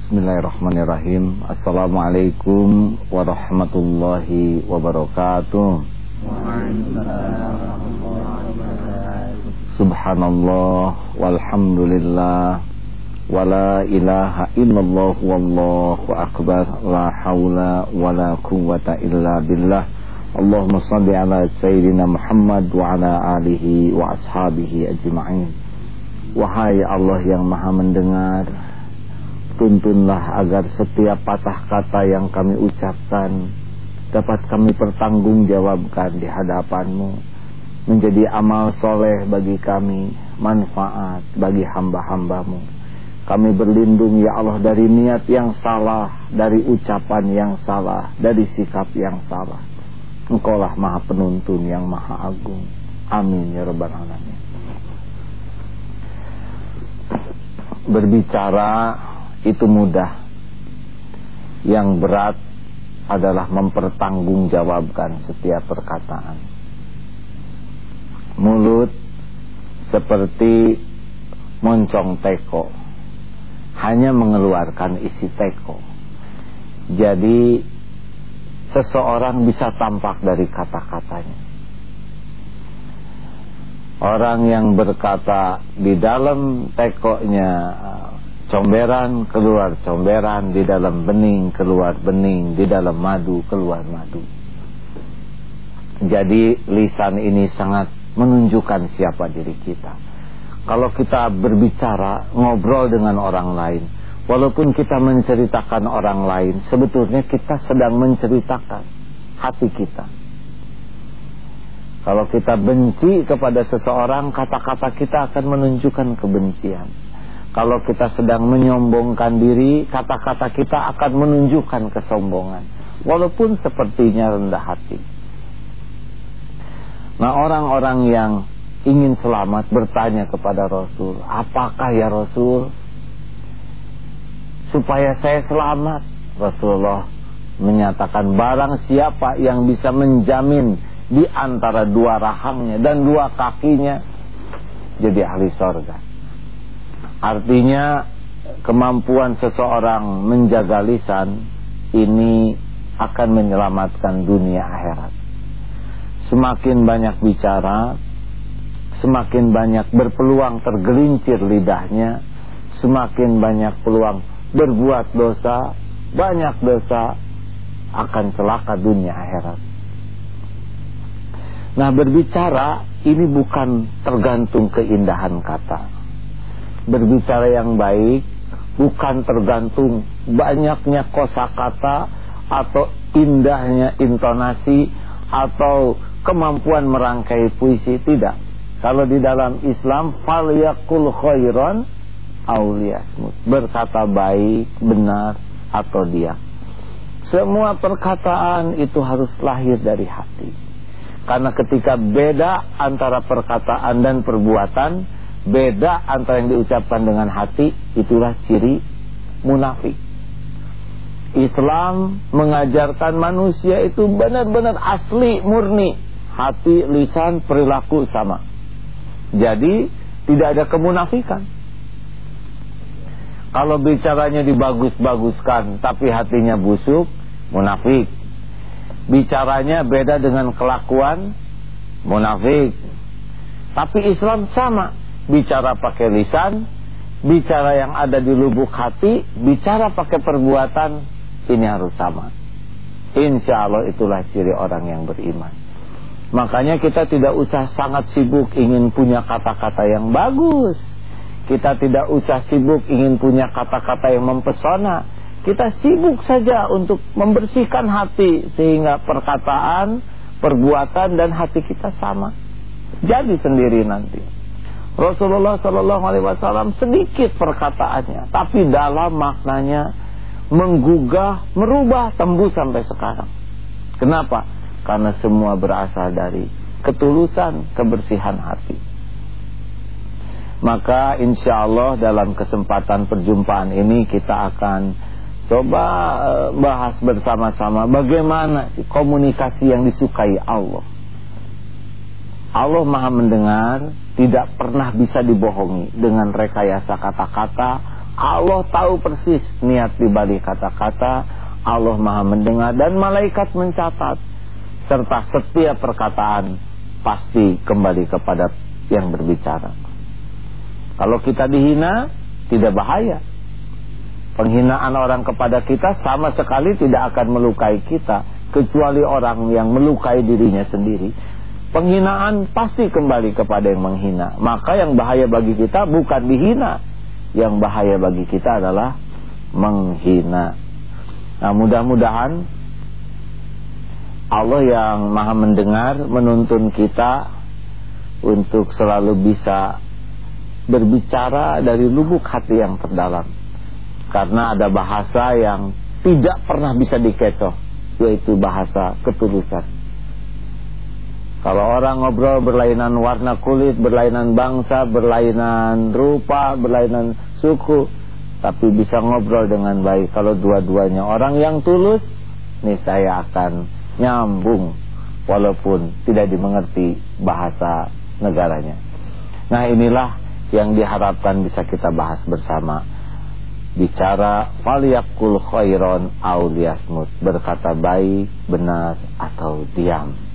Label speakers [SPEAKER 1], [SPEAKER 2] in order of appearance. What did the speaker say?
[SPEAKER 1] Bismillahirrahmanirrahim. Assalamualaikum warahmatullahi wabarakatuh. Subhanallah walhamdulillah wala ilaha illallah wallahu akbar, la haula wala quwwata illa billah. Allahumma shalli ala sayyidina Muhammad wa ala alihi wa ashabihi ajma'in. Wahai Allah yang Maha mendengar, tuntunlah agar setiap patah kata yang kami ucapkan dapat kami pertanggungjawabkan di hadapan-Mu, menjadi amal soleh bagi kami, manfaat bagi hamba-hamba-Mu. Kami berlindung ya Allah dari niat yang salah, dari ucapan yang salah, dari sikap yang salah. Engkaulah Maha Penuntun yang Maha Agung. Amin ya Rabbal Alamin. Berbicara itu mudah, yang berat adalah mempertanggungjawabkan setiap perkataan. Mulut seperti moncong teko, hanya mengeluarkan isi teko. Jadi seseorang bisa tampak dari kata-katanya. Orang yang berkata di dalam tekonya comberan, keluar comberan, di dalam bening keluar bening, di dalam madu keluar madu. Jadi lisan ini sangat menunjukkan siapa diri kita. Kalau kita berbicara, ngobrol dengan orang lain, walaupun kita menceritakan orang lain, sebetulnya kita sedang menceritakan hati kita. Kalau kita benci kepada seseorang, kata-kata kita akan menunjukkan kebencian. Kalau kita sedang menyombongkan diri, kata-kata kita akan menunjukkan kesombongan, walaupun sepertinya rendah hati. Nah, orang-orang yang ingin selamat bertanya kepada Rasul, apakah ya Rasul supaya saya selamat? Rasulullah menyatakan, barang siapa yang bisa menjamin di antara dua rahangnya dan dua kakinya, jadi ahli sorga. Artinya kemampuan seseorang menjaga lisan ini akan menyelamatkan dunia akhirat. Semakin banyak bicara, semakin banyak berpeluang tergelincir lidahnya, semakin banyak peluang berbuat dosa, banyak dosa, akan celaka dunia akhirat. Nah, berbicara ini bukan tergantung keindahan kata. Berbicara yang baik bukan tergantung banyaknya kosakata atau indahnya intonasi atau kemampuan merangkai puisi, tidak. Kalau di dalam Islam, falyaqul khairan aw liyasmut, berkata baik, benar atau diam. Semua perkataan itu harus lahir dari hati. Karena ketika beda antara perkataan dan perbuatan, beda antara yang diucapkan dengan hati, itulah ciri munafik. Islam mengajarkan manusia itu benar-benar asli, murni. Hati, lisan, perilaku sama. Jadi tidak ada kemunafikan. Kalau bicaranya dibagus-baguskan tapi hatinya busuk, munafik. Bicaranya beda dengan kelakuan, munafik. Tapi Islam sama, bicara pakai lisan, bicara yang ada di lubuk hati, bicara pakai perbuatan, ini harus sama. Insya Allah itulah ciri orang yang beriman. Makanya kita tidak usah sangat sibuk ingin punya kata-kata yang bagus. Kita tidak usah sibuk ingin punya kata-kata yang mempesona. Kita sibuk saja untuk membersihkan hati, sehingga perkataan, perbuatan dan hati kita sama. Jadi sendiri nanti. Rasulullah SAW sedikit perkataannya, tapi dalam maknanya menggugah, merubah, tembus sampai sekarang. Kenapa? Karena semua berasal dari ketulusan, kebersihan hati. Maka insya Allah dalam kesempatan perjumpaan ini kita akan coba bahas bersama-sama bagaimana komunikasi yang disukai Allah. Allah Maha mendengar, tidak pernah bisa dibohongi dengan rekayasa kata-kata Allah tahu persis niat di balik kata-kata. Allah Maha mendengar dan malaikat mencatat. Serta setiap perkataan pasti kembali kepada yang berbicara. Kalau kita dihina, tidak bahaya. Penghinaan orang kepada kita sama sekali tidak akan melukai kita, kecuali orang yang melukai dirinya sendiri. Penghinaan pasti kembali kepada yang menghina. Maka yang bahaya bagi kita bukan dihina, yang bahaya bagi kita adalah menghina. Nah, mudah-mudahan Allah yang Maha mendengar menuntun kita untuk selalu bisa berbicara dari lubuk hati yang terdalam. Karena ada bahasa yang tidak pernah bisa dikecoh, yaitu bahasa ketulusan. Kalau orang ngobrol berlainan warna kulit, berlainan bangsa, berlainan rupa, berlainan suku, tapi bisa ngobrol dengan baik. Kalau dua-duanya orang yang tulus, niscaya akan nyambung walaupun tidak dimengerti bahasa negaranya. Nah, inilah yang diharapkan bisa kita bahas bersama. Bicara falyaqul khairon aw liyasmut, berkata baik, benar atau diam.